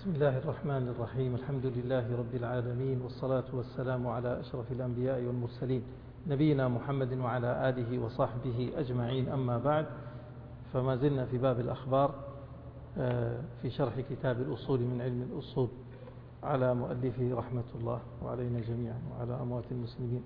بسم الله الرحمن الرحيم. الحمد لله رب العالمين، والصلاة والسلام على أشرف الأنبياء والمرسلين نبينا محمد وعلى آله وصحبه أجمعين. أما بعد، فما زلنا في باب الأخبار في شرح كتاب الأصول من علم الأصول على مؤلفه رحمة الله وعلينا جميعا وعلى أموات المسلمين.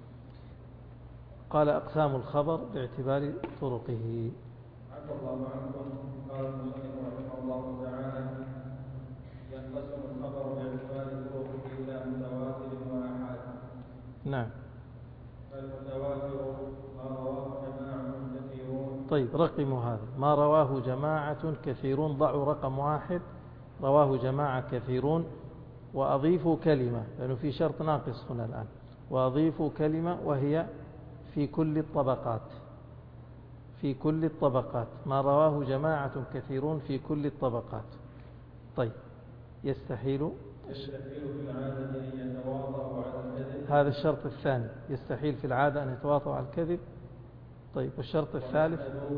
قال: أقسام الخبر باعتبار طرقه. عفى الله عنكم. قال المصنف رحمه الله تعالى: ينقسم الخبر باعتبار طرقه إلى متواتر وآحاد. نعم. فالمتواتر ما رواه جماعة كثيرون. طيب، رقم هذا ما رواه جماعة كثيرون. ضعوا رقم واحد: رواه جماعة كثيرون، وأضيفوا كلمة لأنه في شرط ناقص هنا الآن، وأضيفوا كلمة وهي في كل الطبقات. في كل الطبقات ما رواه جماعة كثيرون في كل الطبقات. طيب، يستحيل في العادة أن يتواطأوا على الكذب. هذا الشرط الثاني، يستحيل في العادة أن يتواطأوا على الكذب. طيب، والشرط الثالث: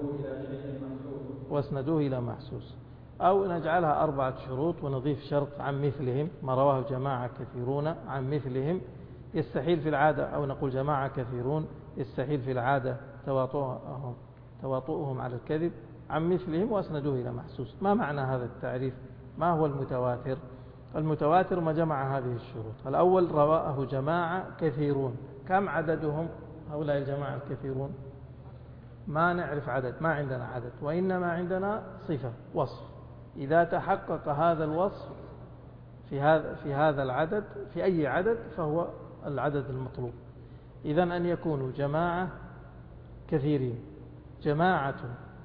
واسندوه إلى محسوس. أو نجعلها 4 شروط ونضيف شرط عن مثلهم، ما رواه جماعة كثيرون عن مثلهم. يستحيل في العادة، أو نقول جماعة كثيرون يستحيل في العادة تواطؤهم على الكذب عن مثلهم، واسندوه إلى محسوس. ما معنى هذا التعريف؟ ما هو المتواتر؟ المتواتر ما جمع هذه الشروط. الأول: رواه جماعة كثيرون. كم عددهم هؤلاء الجماعة الكثيرون؟ ما نعرف عدد، ما عندنا عدد، وإنما عندنا صفة، وصف. إذا تحقق هذا الوصف في هذا العدد، في أي عدد، فهو العدد المطلوب. إذن أن يكونوا جماعة كثيرين، جماعة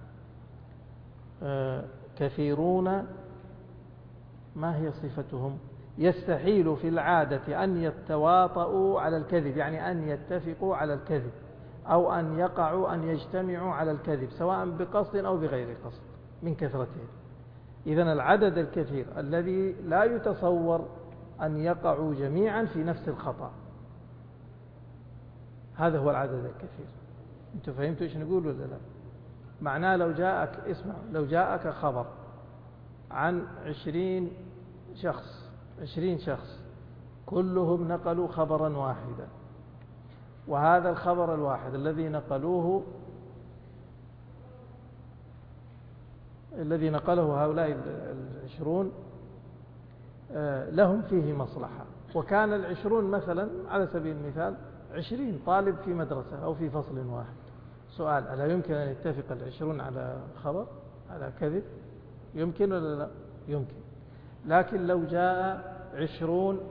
كثيرون، ما هي صفتهم؟ يستحيل في العادة أن يتواطؤوا على الكذب، يعني أن يتفقوا على الكذب، أو أن يقعوا، أن يجتمعوا على الكذب، سواء بقصد أو بغير قصد من كثرتهم. إذن العدد الكثير الذي لا يتصور أن يقعوا جميعا في نفس الخطأ، هذا هو العدد الكثير. أنتم فهمتوا إيش نقول ولا لا؟ معناه لو جاءك خبر عن 20 شخص كلهم نقلوا خبرا واحدا، وهذا الخبر الواحد الذي نقله هؤلاء 20 لهم فيه مصلحة، وكان 20 مثلا على سبيل المثال 20 طالب في مدرسة أو في فصل واحد. سؤال: ألا يمكن أن يتفق 20 على خبر، على كذب؟ يمكن ولا لا؟ يمكن. لكن لو جاء 20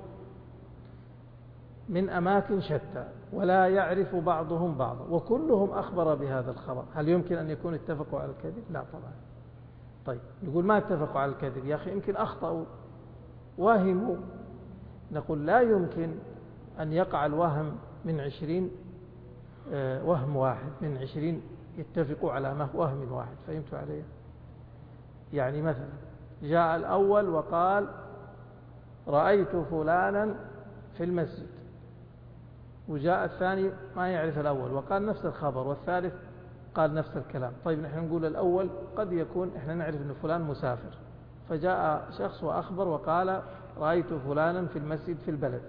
من أماكن شتى ولا يعرف بعضهم بعضا، وكلهم أخبر بهذا الخبر، هل يمكن أن يكون اتفقوا على الكذب؟ لا طبعا. طيب، نقول ما اتفقوا على الكذب، يا أخي يمكن أخطأوا، وهموا. نقول لا يمكن أن يقع الوهم من 20 وهم واحد، من 20 يتفقوا على وهم واحد. فهمتوا علي؟ يعني مثلا جاء الأول وقال: رأيت فلانا في المسجد، وجاء الثاني ما يعرف الأول وقال نفس الخبر، والثالث قال نفس الكلام. طيب، نحن نقول الأول قد يكون إحنا نعرف أن فلان مسافر، فجاء شخص وأخبر وقال: رأيت فلانا في المسجد في البلد.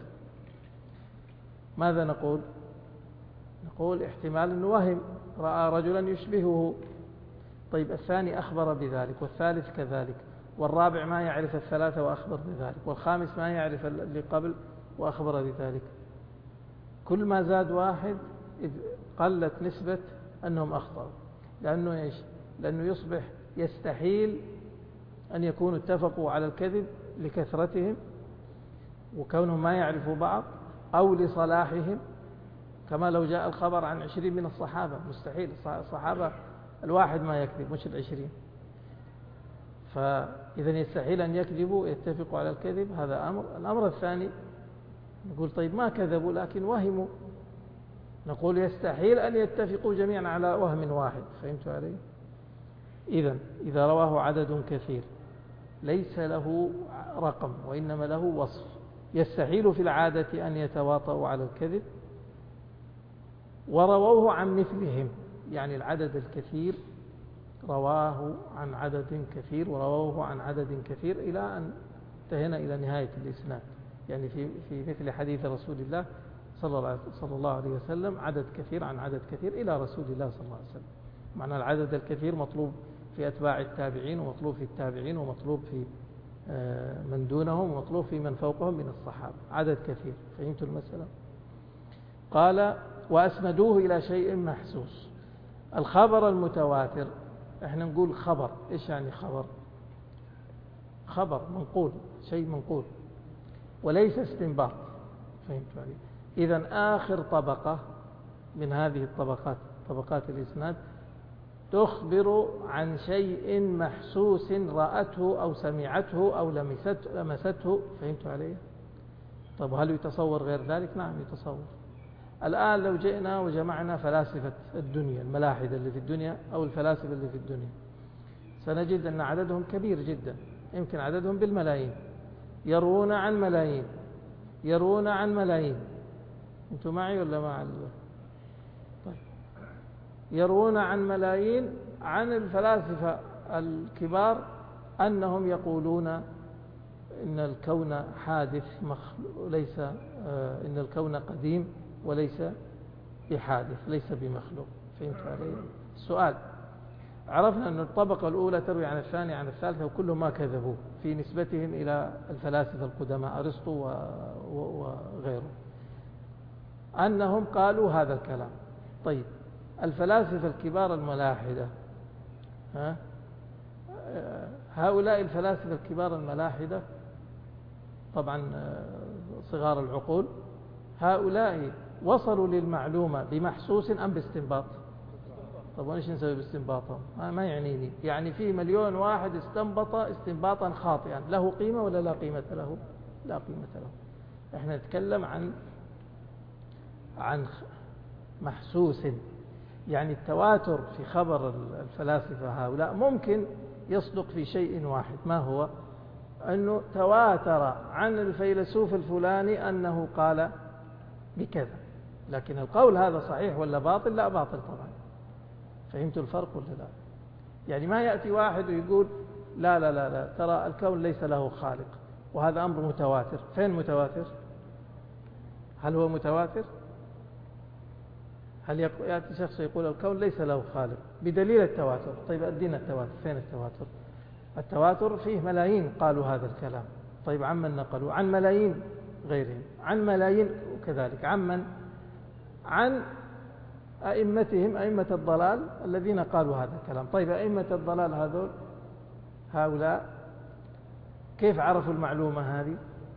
ماذا نقول؟ نقول احتمال أنه وهم، رأى رجلا يشبهه. طيب، الثاني أخبر بذلك، والثالث كذلك، والرابع ما يعرف الثلاثة وأخبر بذلك، والخامس ما يعرف اللي قبل وأخبر بذلك. كل ما زاد واحد قلت نسبة أنهم أخطأوا. لأنه إيش؟ لأنه يصبح يستحيل أن يكونوا اتفقوا على الكذب لكثرتهم وكونهم ما يعرفوا بعض، أو لصلاحهم، كما لو جاء الخبر عن 20 من الصحابة، مستحيل. الصحابة الواحد ما يكذب، مش 20. فإذا يستحيل أن يكذبوا، يتفقوا على الكذب. هذا أمر. الأمر الثاني نقول: طيب، ما كذبوا لكن وهموا. نقول يستحيل أن يتفقوا جميعا على وهم واحد. فهمتوا علي؟ إذا رواه عدد كثير ليس له رقم، وإنما له وصف. يستحيل في العادة أن يتواطؤوا على الكذب، ورووه عن مثلهم، يعني العدد الكثير رواه عن عدد كثير، ورووه عن عدد كثير، إلى أن انتهينا إلى نهاية الإسناد. يعني في مثل حديث رسول الله صلى الله عليه وسلم عدد كثير عن عدد كثير إلى رسول الله صلى الله عليه وسلم. معنى العدد الكثير مطلوب في أتباع التابعين، ومطلوب في التابعين، ومطلوب في من دونهم، ومطلوب في من فوقهم من الصحابة. عدد كثير. فهمت المسألة؟ قال وأسندوه إلى شيء محسوس. الخبر المتواتر احنا نقول خبر. ايش يعني خبر؟ خبر منقول، شيء منقول وليس استنباط. فهمت علي؟ إذن آخر طبقة من هذه الطبقات، طبقات الإسناد، تخبر عن شيء محسوس رأته أو سمعته أو لمسته. فهمت علي؟ طب هل يتصور غير ذلك؟ نعم يتصور. الآن لو جئنا وجمعنا فلاسفة الدنيا، الملاحدة اللي في الدنيا أو الفلاسفة اللي في الدنيا، سنجد أن عددهم كبير جدا، يمكن عددهم بالملايين، يروون عن ملايين، يروون عن ملايين. أنتم معي ولا مع طيب. يروون عن ملايين عن الفلاسفة الكبار أنهم يقولون إن الكون حادث ليس إن الكون قديم وليس بحادث، ليس بمخلوق. فهمت علي؟ السؤال: عرفنا أن الطبقة الأولى تروي عن الثانية عن الثالثة، وكلهم ما كذبوا في نسبتهم إلى الفلاسفة القدماء أرسطو وغيره، أنهم قالوا هذا الكلام. طيب الفلاسفة الكبار الملاحدة، هؤلاء الفلاسفة الكبار الملاحدة طبعا صغار العقول، هؤلاء وصلوا للمعلومة بمحسوس أم باستنباط؟ طب وإيش نسوي باستنباطهم؟ ما يعنيني. يعني في مليون واحد استنبط استنباطا خاطئا، له قيمة ولا لا قيمة له؟ لا قيمة له. احنا نتكلم عن محسوس. يعني التواتر في خبر الفلاسفة هؤلاء ممكن يصدق في شيء واحد. ما هو؟ أنه تواتر عن الفيلسوف الفلاني أنه قال بكذا، لكن القول هذا صحيح ولا باطل؟ لا، باطل طبعا. فهمت الفرق ولا لا؟ يعني ما يأتي واحد ويقول لا لا لا لا ترى الكون ليس له خالق، وهذا أمر متواتر. فين متواتر؟ هل هو متواتر؟ هل يأتي شخص يقول الكون ليس له خالق بدليل التواتر؟ طيب أدينا التواتر. فين التواتر؟ التواتر فيه ملايين قالوا هذا الكلام. طيب عمن نقلوا؟ عن ملايين غيرهم، عن ملايين وكذلك عمن؟ عن أئمتهم، أئمة الضلال الذين قالوا هذا الكلام. طيب أئمة الضلال هؤلاء كيف عرفوا المعلومة هذه؟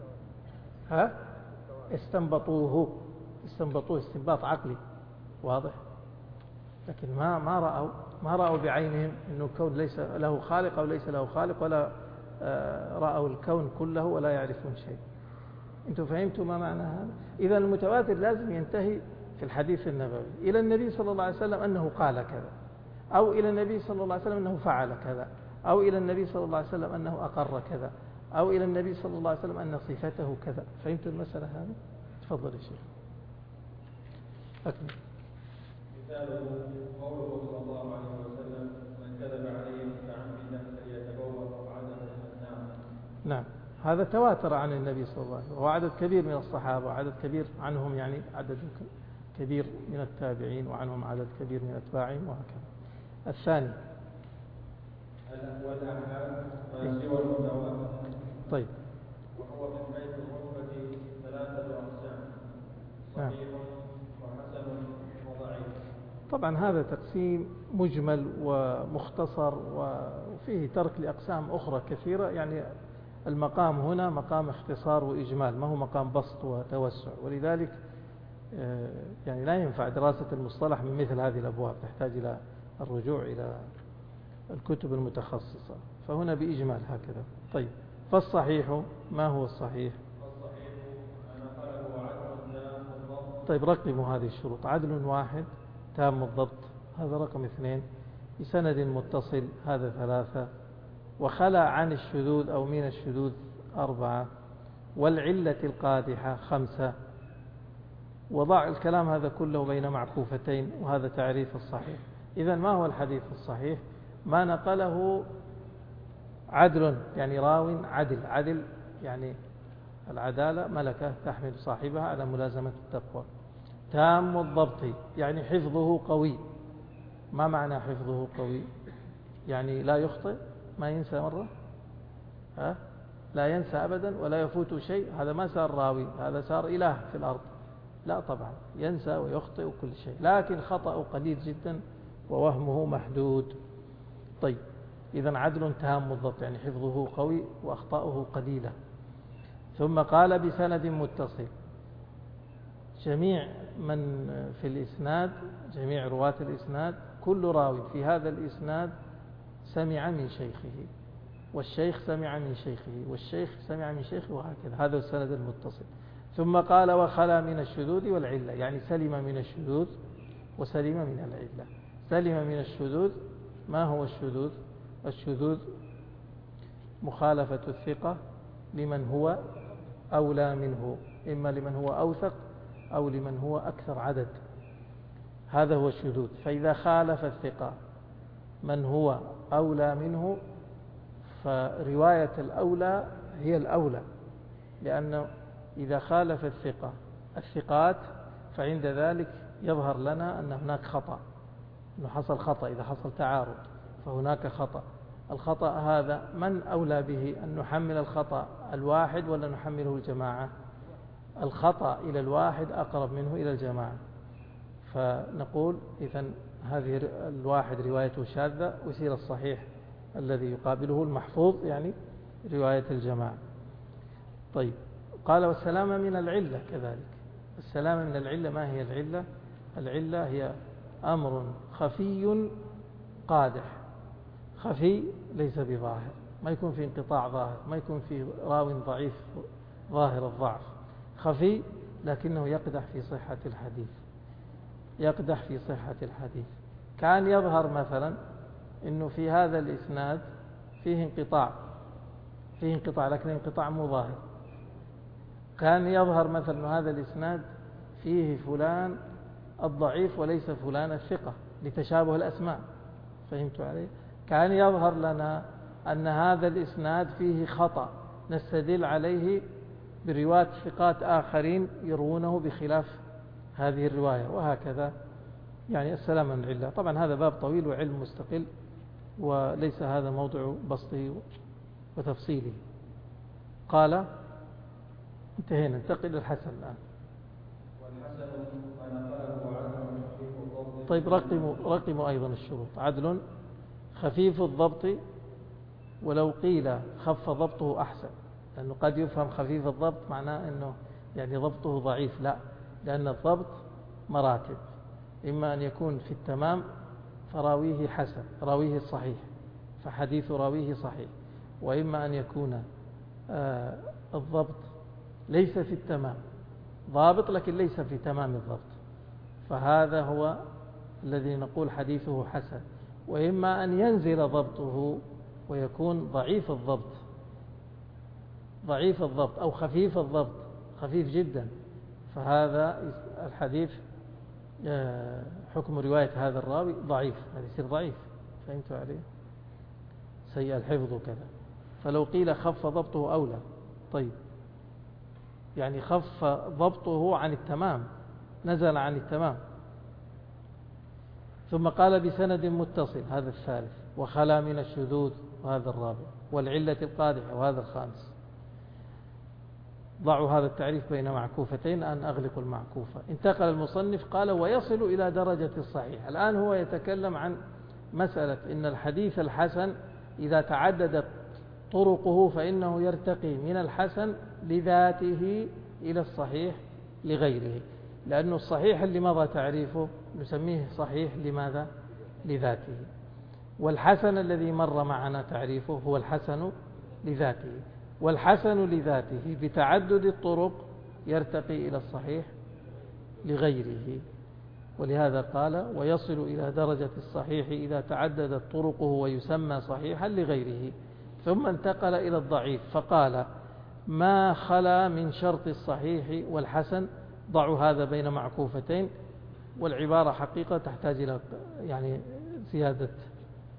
استنبطوه استنباط عقلي واضح، لكن ما رأوا بعينهم أنه الكون ليس له خالق أو ليس له خالق، ولا رأوا الكون كله ولا يعرفون شيء. أنتم فهمتوا ما معنى هذا؟ إذا المتواتر لازم ينتهي في الحديث النبوي إلى النبي صلى الله عليه وسلم أنه قال كذا، أو إلى النبي صلى الله عليه وسلم أنه فعل كذا، أو إلى النبي صلى الله عليه وسلم أنه أقر كذا، أو إلى النبي صلى الله عليه وسلم أن صفته كذا. فهمتوا المسألة هذه؟ تفضل يا شيخ. أكمل. مثاله قوله صلى الله عليه وسلم: من كذب علي متعمدا فليتبوأ مقعده من النار. نعم، هذا تواتر عن النبي صلى الله عليه وسلم، وعدد كبير من الصحابة، وعدد كبير عنهم يعني عدد كبير من التابعين، وعنهم عدد كبير من أتباعهم، وهكذا. الثاني والآحاد ما سوى المتواتر. طيب. وهو من حيث الرتبة 3 أقسام: صحيح وحسن وضعيف. طبعا هذا تقسيم مجمل ومختصر، وفيه ترك لأقسام أخرى كثيرة. يعني المقام هنا مقام اختصار وإجمال، ما هو مقام بسط وتوسع، ولذلك يعني لا ينفع دراسة المصطلح من مثل هذه الأبواب، تحتاج إلى الرجوع إلى الكتب المتخصصة. فهنا بإجمال هكذا. طيب فالصحيح، ما هو الصحيح؟ الصحيح أن قاله عدل تام الضبط. طيب رقموا هذه الشروط: عدل واحد، تام الضبط، هذا رقم 2، بسند متصل، هذا 3، وخلى عن الشذوذ أو من الشذوذ 4، والعلة القادحة 5. وضع الكلام هذا كله بين معكوفتين، وهذا تعريف الصحيح. إذن ما هو الحديث الصحيح؟ ما نقله عدل، يعني راو عدل يعني العدالة ملكة تحمل صاحبها على ملازمة التقوى. تام الضبط يعني حفظه قوي. ما معنى حفظه قوي؟ يعني لا يخطئ، ما ينسى مرة، لا ينسى أبدا ولا يفوت شيء. هذا ما صار راوي، هذا صار إله في الأرض. لا طبعا ينسى ويخطئ كل شيء، لكن خطأه قليل جدا ووهمه محدود. طيب إذن عدل تام الضبط يعني حفظه قوي وأخطاؤه قليلة. ثم قال بسند متصل. جميع من في الإسناد، جميع رواة الإسناد، كل راوي في هذا الإسناد سمع من شيخه، والشيخ سمع من شيخه، والشيخ سمع من شيخه، وهكذا. هذا السند المتصل. ثم قال وخلا من الشذوذ والعلة، يعني سلم من الشذوذ وسلم من العلة. سلم من الشذوذ. ما هو الشذوذ؟ الشذوذ مخالفة الثقة لمن هو أولى منه، إما لمن هو أوثق أو لمن هو أكثر عدد. هذا هو الشذوذ. فإذا خالف الثقة من هو أولى منه فرواية الأولى هي الأولى، لأنه إذا خالف الثقات فعند ذلك يظهر لنا أن هناك خطأ، أنه حصل خطأ. إذا حصل تعارض فهناك خطأ. الخطأ هذا من أولى به؟ أن نحمل الخطأ الواحد ولا نحمله الجماعة؟ الخطأ إلى الواحد أقرب منه إلى الجماعة. فنقول إذن هذه الواحد روايته شاذة، ويصير الصحيح الذي يقابله المحفوظ يعني رواية الجماعة. طيب قال والسلامة من العلة كذلك. السلامة من العلة، ما هي العلة؟ العلة هي أمر خفي قادح. خفي ليس بظاهر، ما يكون في انقطاع ظاهر، ما يكون في راو ضعيف ظاهر الضعف. خفي لكنه يقدح في صحة الحديث، يقدح في صحة الحديث. كان يظهر مثلا إنه في هذا الإسناد فيه انقطاع لكن انقطاع مو ظاهر. كان يظهر مثلا هذا الإسناد فيه فلان الضعيف وليس فلان الثقة لتشابه الأسماء. فهمت علي؟ كان يظهر لنا أن هذا الإسناد فيه خطأ نستدل عليه برواية ثقات آخرين يروونه بخلاف هذه الرواية، وهكذا. يعني السلامة من العلة. طبعا هذا باب طويل وعلم مستقل، وليس هذا موضع بسطه وتفصيله. قال انتهينا، ننتقل إلى الحسن الآن. طيب رقموا أيضا الشروط. عدل خفيف الضبط، ولو قيل خف ضبطه أحسن، لأنه قد يفهم خفيف الضبط معناه أنه يعني ضبطه ضعيف. لا، لأن الضبط مراتب. إما أن يكون في التمام فراويه حسن، راويه صحيح فحديث راويه صحيح، وإما أن يكون الضبط ليس في التمام، ضابط لكن ليس في تمام الضبط، فهذا هو الذي نقول حديثه حسن. وإما أن ينزل ضبطه ويكون ضعيف الضبط أو خفيف الضبط، خفيف جدا، فهذا الحديث حكم رواية هذا الراوي ضعيف، هذا يصير ضعيف. فهمت عليه؟ سيء الحفظ وكذا. فلو قيل خف ضبطه أولى، طيب يعني خف ضبطه عن التمام، نزل عن التمام. ثم قال بسند متصل، هذا الثالث، وخلا من الشذوذ، وهذا الرابع، والعلة القادحة، وهذا الخامس. ضعوا هذا التعريف بين معكوفتين، أن أغلق المعكوفة. انتقل المصنف قال ويصل إلى درجة الصحيح. الآن هو يتكلم عن مسألة إن الحديث الحسن إذا تعددت طرقه فإنه يرتقي من الحسن لذاته إلى الصحيح لغيره، لأنه الصحيح اللي مضى تعريفه نسميه صحيح لماذا؟ لذاته. والحسن الذي مر معنا تعريفه هو الحسن لذاته، والحسن لذاته بتعدد الطرق يرتقي إلى الصحيح لغيره. ولهذا قال ويصل إلى درجة الصحيح إذا تعددت طرقه ويسمى صحيحا لغيره. ثم انتقل إلى الضعيف فقال ما خلا من شرط الصحيح والحسن. ضعوا هذا بين معكوفتين، والعبارة حقيقة تحتاج إلى يعني زيادة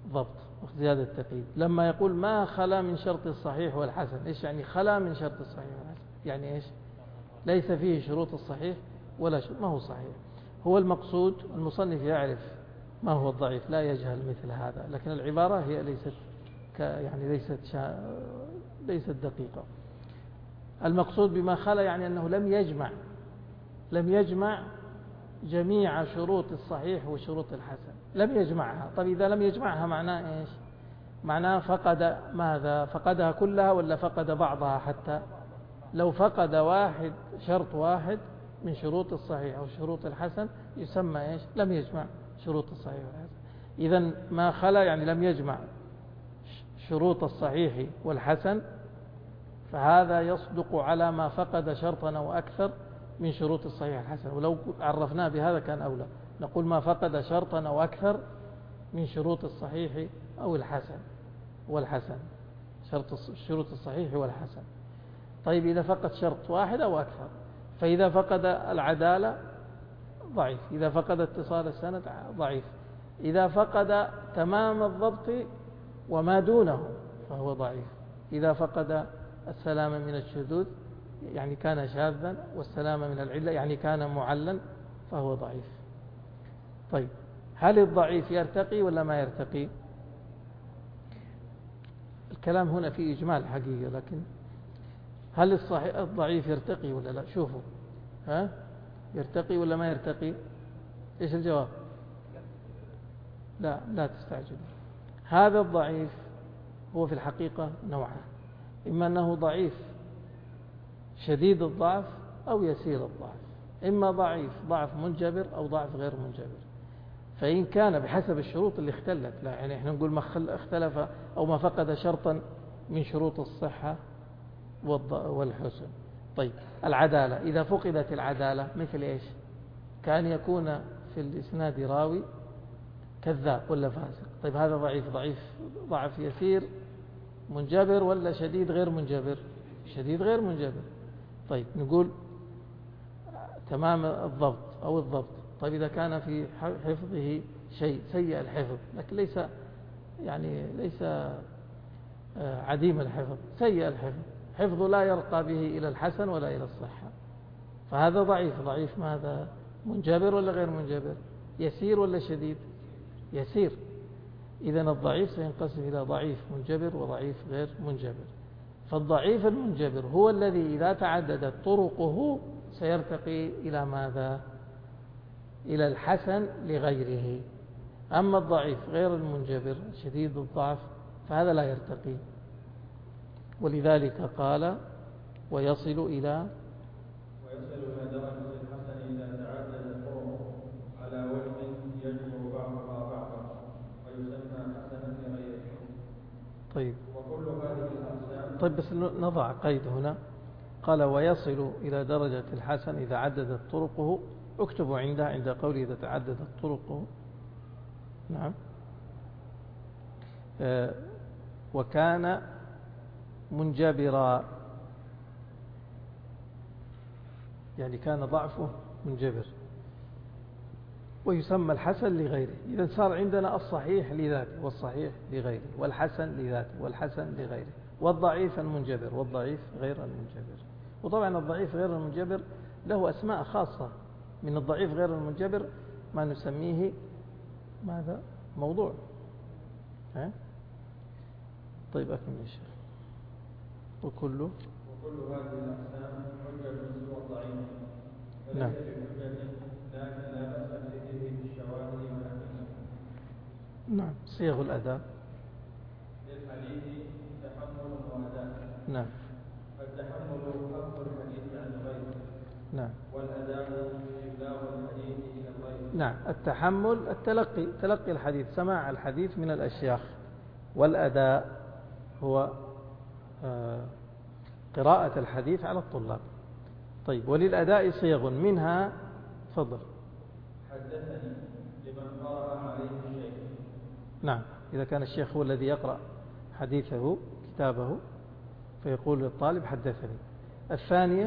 ضبط وزيادة تقييد. لما يقول ما خلا من شرط الصحيح والحسن، إيش يعني خلا من شرط الصحيح والحسن؟ يعني إيش؟ ليس فيه شروط الصحيح ولا شروط، ما هو صحيح. هو المقصود المصنف يعرف ما هو الضعيف، لا يجهل مثل هذا، لكن العبارة هي يعني ليست دقيقة. المقصود بما خلا يعني أنه لم يجمع جميع شروط الصحيح وشروط الحسن، لم يجمعها. طيب إذا لم يجمعها معناه إيش؟ معناه فقد ماذا؟ فقدها كلها ولا فقد بعضها؟ حتى لو فقد شرط واحد من شروط الصحيح أو شروط الحسن يسمى إيش؟ لم يجمع شروط الصحيح والحسن. إذن ما خلا يعني لم يجمع شروط الصحيح والحسن، فهذا يصدق على ما فقد شرطا أو أكثر من شروط الصحيح والحسن. ولو عرفناه بهذا كان أولى، نقول ما فقد شرطا أو أكثر من شروط الصحيح أو الحسن والحسن، شروط الصحيح والحسن. طيب إذا فقد شرط واحد أو أكثر، فإذا فقد العدالة ضعيف، إذا فقد اتصال السند ضعيف، إذا فقد تمام الضبط وما دونه فهو ضعيف، إذا فقد السلامة من الشذوذ يعني كان شاذا، والسلامة من العلة يعني كان معلا، فهو ضعيف. طيب هل الضعيف يرتقي ولا ما يرتقي؟ الكلام هنا في إجمال حقيقة، لكن هل الضعيف يرتقي ولا لا؟ شوفوا، يرتقي ولا ما يرتقي؟ إيش الجواب؟ لا تستعجلوا. هذا الضعيف هو في الحقيقة نوعان، إما أنه ضعيف شديد الضعف أو يسير الضعف، إما ضعف منجبر أو ضعف غير منجبر. فإن كان بحسب الشروط اللي اختلت، لا يعني احنا نقول ما اختلف أو ما فقد شرطا من شروط الصحة والحسن. طيب العدالة، إذا فقدت العدالة مثل إيش؟ كان يكون في الإسناد راوي كذاب ولا فاسق. طيب هذا ضعف يسير منجبر ولا شديد غير منجبر؟ شديد غير منجبر. طيب نقول تمام الضبط أو الضبط. طيب إذا كان في حفظه شيء سيء الحفظ، لكن ليس عديم الحفظ، سيء الحفظ، حفظه لا يرقى به إلى الحسن ولا إلى الصحة، فهذا ضعيف ماذا؟ منجبر ولا غير منجبر؟ يسير ولا شديد؟ يسير. إذن الضعيف سينقسم إلى ضعيف منجبر وضعيف غير منجبر. فالضعيف المنجبر هو الذي إذا تعددت طرقه سيرتقي إلى ماذا؟ إلى الحسن لغيره. أما الضعيف غير المنجبر شديد الضعف فهذا لا يرتقي. ولذلك قال ويصل إلى درجة الحسن إذا تعدد طرقه على وجه يجبر بعضها بعضا ويسمى حسنا لغيره. طيب وكل هذه الأقسام. طيب بس نضع قيد هنا، قال ويصل إلى درجة الحسن إذا عددت طرقه. اكتبوا عند قوله إذا تعددت طرقه. نعم. وكان منجبرا، يعني كان ضعفه منجبر، ويسمى الحسن لغيره. إذا صار عندنا الصحيح لذاته والصحيح لغيره، والحسن لذاته والحسن لغيره، والضعيف المنجبر والضعيف غير المنجبر. وطبعا الضعيف غير المنجبر له أسماء خاصة. من الضعيف غير المنجبر ما نسميه ماذا؟ موضوع. طيب أكمل يا شيخ. وكل هذه الأقسام حجة سوى الضعيف. نعم. لكن لا بأس بذكره في الشواهد ونحوها. نعم. صيغ الأداء للحديث تحمل وأداء. نعم. التحمل حفظ الحديث عن الغير. نعم. والأداء إبلاغ الحديث إلى الغير. نعم. التحمل تلقي الحديث، سماع الحديث من الأشياخ. والأداء هو قراءة الحديث على الطلاب. طيب وللأداء صيغ منها، تفضل. حدثني لمن قرأ عليه الشيخ. نعم. إذا كان الشيخ هو الذي يقرأ حديثه كتابه فيقول للطالب حدثني. الثانية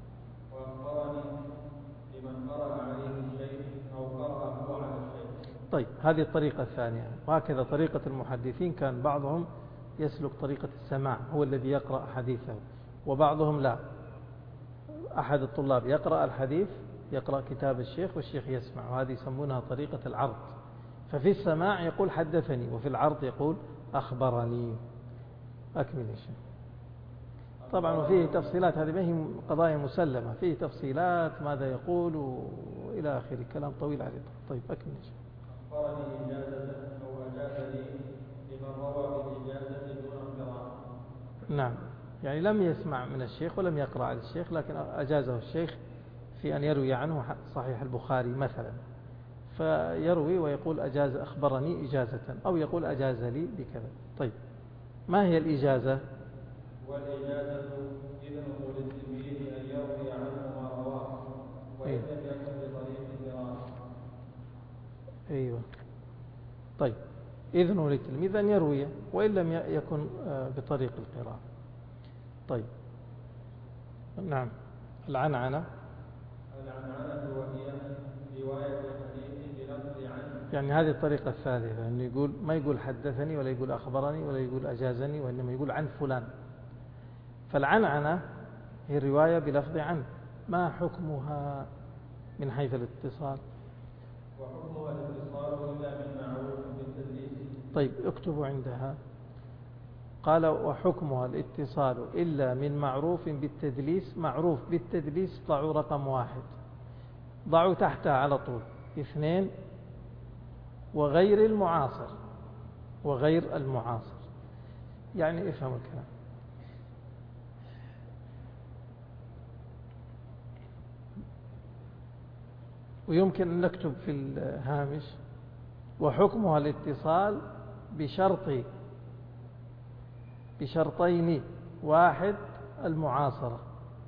وأخبرني لمن قرأ عليه الشيخ أو قرأ هو على الشيخ. طيب هذه الطريقة الثانية. وهكذا طريقة المحدثين كان بعضهم يسلك طريقة السماع، هو الذي يقرأ حديثه، وبعضهم لا، أحد الطلاب يقرأ الحديث، يقرأ كتاب الشيخ والشيخ يسمع، وهذه يسمونها طريقة العرض. ففي السماع يقول حدثني، وفي العرض يقول أخبرني. أكمل يا شيخ. طبعا وفيه تفصيلات، هذه ما هي قضايا مسلمة، فيه تفصيلات ماذا يقول وإلى آخره، كلام طويل عليه. طيب أكمل يا شيخ. أخبرني إجازة أو أجاز لي لمن روى بالإجازة دون قراءة. نعم، يعني لم يسمع من الشيخ ولم يقرأ على الشيخ، لكن أجازه الشيخ في أن يروي عنه صحيح البخاري مثلا، فيروي ويقول أجاز أخبرني إجازة، أو يقول أجاز لي بكذا. طيب ما هي الإجازة؟ والإجازة إذنه للتلميذ أن يروي عنه ما رواه وإن لم يكن بطريق القراءة. أيوة. طيب إذنه للتلميذ أن يروي وإن لم يكن بطريق القراءة. طيب نعم. العنعنة وهي رواية الحديث بلفظ عنه، يعني هذه الطريقة الثالثة، أنه يقول ما يقول حدثني ولا يقول أخبرني ولا يقول أجازني، وإنما يقول عن فلان. فالعنعنة هي الرواية بلفظ عنه. ما حكمها من حيث الاتصال؟ وحكمها الاتصال إلا من معروف بالتدليس. طيب اكتبوا عندها. قال وحكمها الاتصال إلا من معروف بالتدليس. معروف بالتدليس ضعوا رقم 1، ضعوا تحتها على طول 2 وغير المعاصر. وغير المعاصر يعني افهم الكلام. ويمكن أن نكتب في الهامش وحكمها الاتصال بشرطين: 1 المعاصرة،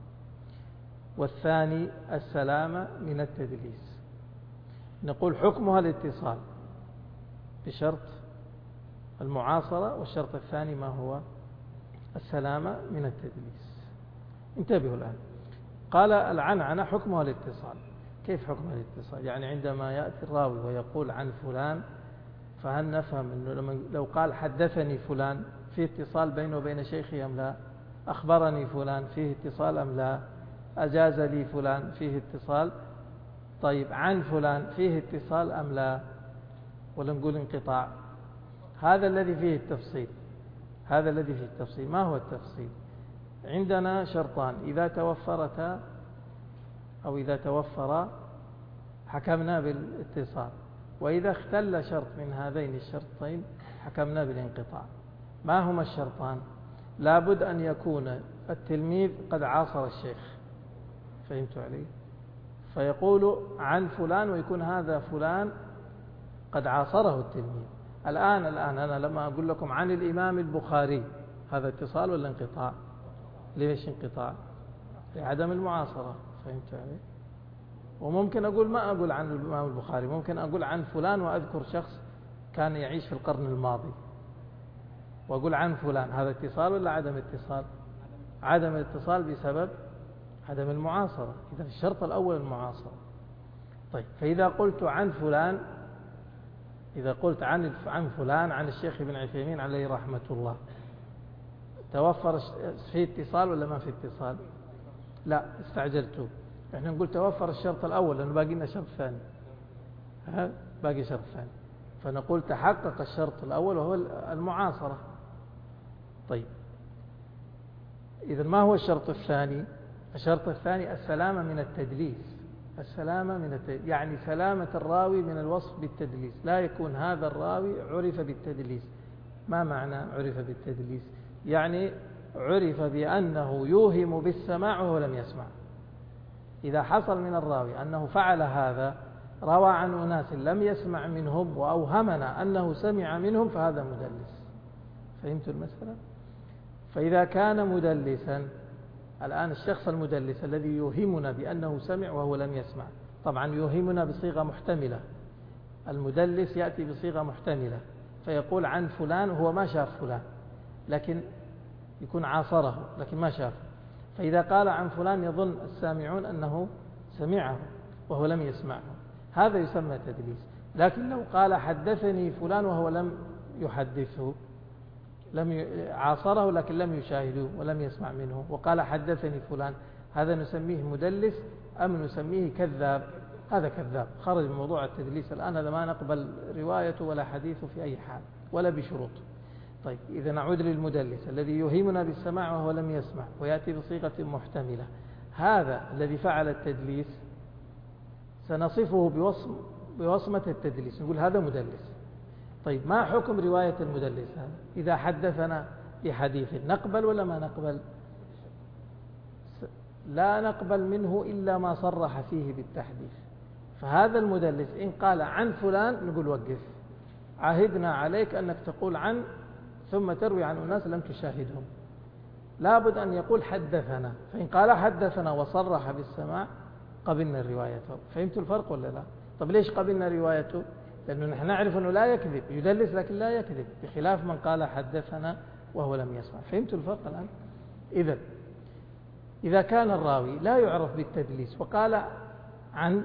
والثاني السلامة من التدليس. نقول حكمها الاتصال بشرط المعاصرة، والشرط الثاني ما هو؟ السلامة من التدليس. انتبهوا الآن. قال العنعنة حكمها الاتصال. كيف حكمها الاتصال؟ يعني عندما يأتي الراوي ويقول عن فلان، فهل نفهم أنه لو قال حدثني فلان فيه اتصال بينه وبين شيخه أم لا؟ أخبرني فلان فيه اتصال أم لا؟ أجاز لي فلان فيه اتصال؟ طيب عن فلان فيه اتصال أم لا؟ ولا نقول انقطاع؟ هذا الذي فيه التفصيل. هذا الذي فيه التفصيل. ما هو التفصيل؟ عندنا شرطان إذا توفرتا أو إذا توفرا حكمنا بالاتصال، وإذا اختل شرط من هذين الشرطين حكمنا بالانقطاع. ما هما الشرطان؟ لابد أن يكون التلميذ قد عاصر الشيخ، فهمتوا علي؟ فيقول عن فلان ويكون هذا فلان قد عاصره التلميذ. الآن أنا لما أقول لكم عن الإمام البخاري، هذا اتصال ولا انقطاع؟ ليش انقطاع؟ لعدم المعاصرة، فهمت علي؟ وممكن أقول ما أقول عن الإمام البخاري، ممكن أقول عن فلان وأذكر شخص كان يعيش في القرن الماضي وأقول عن فلان. هذا اتصال ولا عدم اتصال؟ عدم الاتصال بسبب عدم المعاصرة. إذا الشرط الأول المعاصرة. طيب فإذا قلت عن فلان، إذا قلت عن فلان عن الشيخ ابن عثيمين عليه رحمة الله، توفر في اتصال ولا ما في اتصال؟ لا، استعجلتوا. احنا نقول توفر الشرط الأول لأنه باقي لنا شرط ثاني. باقي شرط ثاني، فنقول تحقق الشرط الأول وهو المعاصرة. طيب إذا ما هو الشرط الثاني؟ الشرط الثاني السلامة من التدليس. السلامة من التدليس يعني سلامة الراوي من الوصف بالتدليس. لا يكون هذا الراوي عرف بالتدليس. ما معنى عرف بالتدليس؟ يعني عرف بأنه يوهم بالسماع وهو لم يسمع. إذا حصل من الراوي أنه فعل هذا، روى عن أناس لم يسمع منهم وأوهمنا أنه سمع منهم، فهذا مدلس. فهمت المسألة؟ فإذا كان مدلسا، الآن الشخص المدلس الذي يوهمنا بأنه سمع وهو لم يسمع، طبعا يوهمنا بصيغة محتملة. المدلس يأتي بصيغة محتملة، فيقول عن فلان وهو ما شاف فلان، لكن يكون عاصره لكن ما شاف. فإذا قال عن فلان يظن السامعون أنه سمعه وهو لم يسمعه، هذا يسمى تدليس. لكن لو قال حدثني فلان وهو لم يحدثه، عاصره لكن لم يشاهده ولم يسمع منه، وقال حدثني فلان، هذا نسميه مدلس أم نسميه كذاب؟ هذا كذاب، خرج من موضوع التدليس الآن، هذا ما نقبل روايته ولا حديثه في أي حال ولا بشروط. طيب إذا نعود للمدلس الذي يوهمنا بالسماع وهو لم يسمع ويأتي بصيغة محتملة، هذا الذي فعل التدليس سنصفه بوصمة التدليس، نقول هذا مدلس. طيب ما حكم رواية المدلس هذا؟ إذا حدثنا بحديث نقبل ولا ما نقبل؟ لا نقبل منه إلا ما صرح فيه بالتحديث. فهذا المدلس إن قال عن فلان نقول وقف، عهدنا عليك أنك تقول عن ثم تروي عن أناس لم تشاهدهم، لابد أن يقول حدثنا. فإن قال حدثنا وصرح بالسماع قبلنا روايته. فهمت الفرق ولا لا؟ طب ليش قبلنا روايته؟ لأنه نحن نعرف أنه لا يكذب، يدلس لكن لا يكذب، بخلاف من قال حدثنا وهو لم يسمع. فهمت الفرق الآن؟ إذا كان الراوي لا يعرف بالتدليس وقال عن،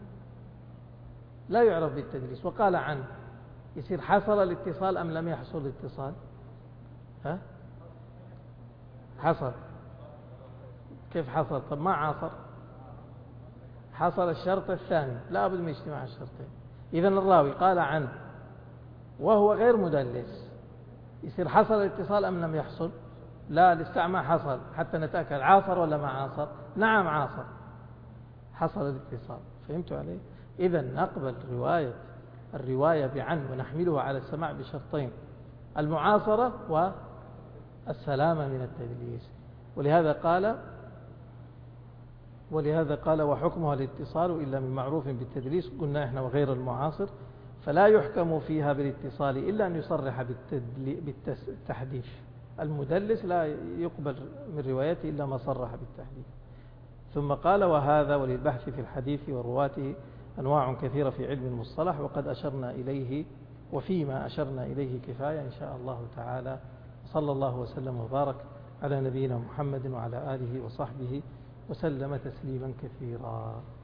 لا يعرف بالتدليس وقال عن، يصير حصل الاتصال أم لم يحصل الاتصال؟ حصل. كيف حصل؟ طب ما عاصر، حصل الشرط الثاني، لا بد من اجتماع الشرطين. إذن الراوي قال عن وهو غير مدلس، يصير حصل الاتصال أم لم يحصل؟ لا، الاستعماء حصل، حتى نتأكد عاصر ولا ما عاصر. نعم عاصر، حصل الاتصال. فهمتوا عليه؟ إذن نقبل الرواية بعن ونحملها على السماع بشرطين: المعاصرة والسلامة من التدليس. ولهذا قال وحكمها الاتصال إلا من معروف بالتدليس، قلنا إحنا وغير المعاصر، فلا يحكم فيها بالاتصال إلا أن يصرح بالتحديث. المدلس لا يقبل من روايته إلا ما صرح بالتحديث. ثم قال وهذا وللبحث في الحديث ورواته أنواع كثيرة في علم المصطلح، وقد أشرنا إليه، وفيما أشرنا إليه كفاية إن شاء الله تعالى. صلى الله وسلم وبارك على نبينا محمد وعلى آله وصحبه وسلم تسليما كثيرا.